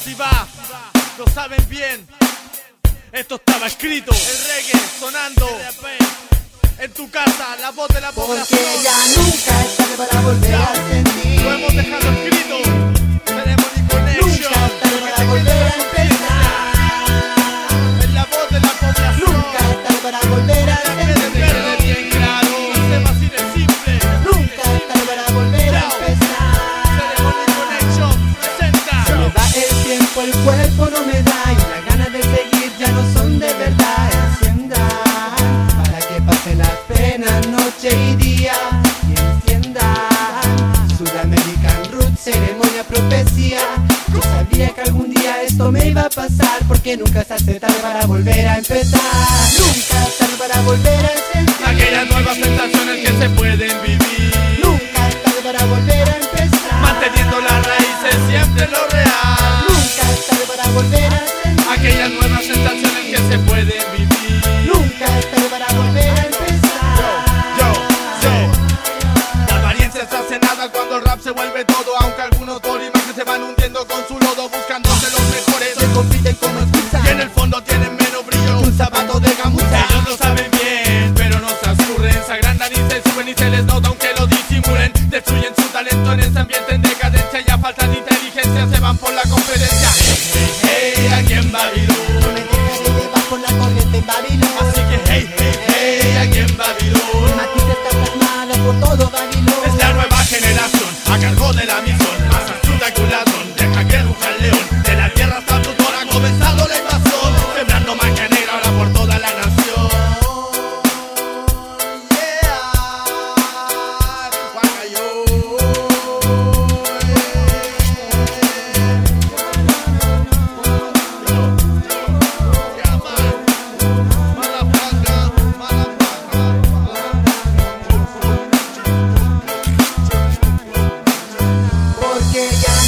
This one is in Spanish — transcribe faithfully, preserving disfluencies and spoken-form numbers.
si va, lo saben bien. Esto estaba escrito, el reggae sonando en tu casa, la voz de la población. Porque ya nunca es tarde para volver a sentir. Lo hemos dejado escrito, Ceremony Connection. Nunca es tarde para volver a empezar. En la voz de la población. Nunca es tarde para volver a Que quede bien claro, tema así de simple. Nunca es tarde para volver a empezar. Ceremony Connection presenta. Se me va el tiempo, el cuerpo no me da y las ganas de seguir ya no son de verdad. Enciendan para que pase la pena noche y día y enciendan Sudamerican Roots, ceremonia, profecía. Yo sabía que algún día esto me iba a pasar, porque nunca se hace tarde para volver a empezar. Nunca es tarde para volver a sentir Aquellas nuevas sensaciones que se pueden vivir. Nunca es tarde para volver a empezar. Manteniendo las raíces siempre lo real. Nunca es tarde para volver a sentir Aquellas nuevas sensaciones que se pueden vivir. Nunca es tarde para volver a empezar. Yo, yo. La apariencia se hace nada cuando el rap se vuelve todo. Aunque algunos por imagen se van hundiendo con su lodo, buscándose los mejores. Se compiten como excusa Y en el fondo tienen menos brillo que un zapato de gamuza. Ellos lo saben bien, pero no se asurren. Se agrandan y se suben y se les nota aunque lo disimulen. Destruyen su talento en ese ambiente en decadencia. Ya falta de inteligencia, se van por la conferencia. Hey, hey, hey, aquí en Babilón. No me dejaré llevar por la corriente en Babilón. Así que hey, hey, hey, aquí en Babilón. Matita está plasmada por todo Babilón. Es la nueva generación, a cargo de la misión. Más astuta que un ladrón, deja que ruja el león. De la tierra hasta tu ha comenzado la invasión. Sembrando magia negra ahora por toda la nación. Porque ya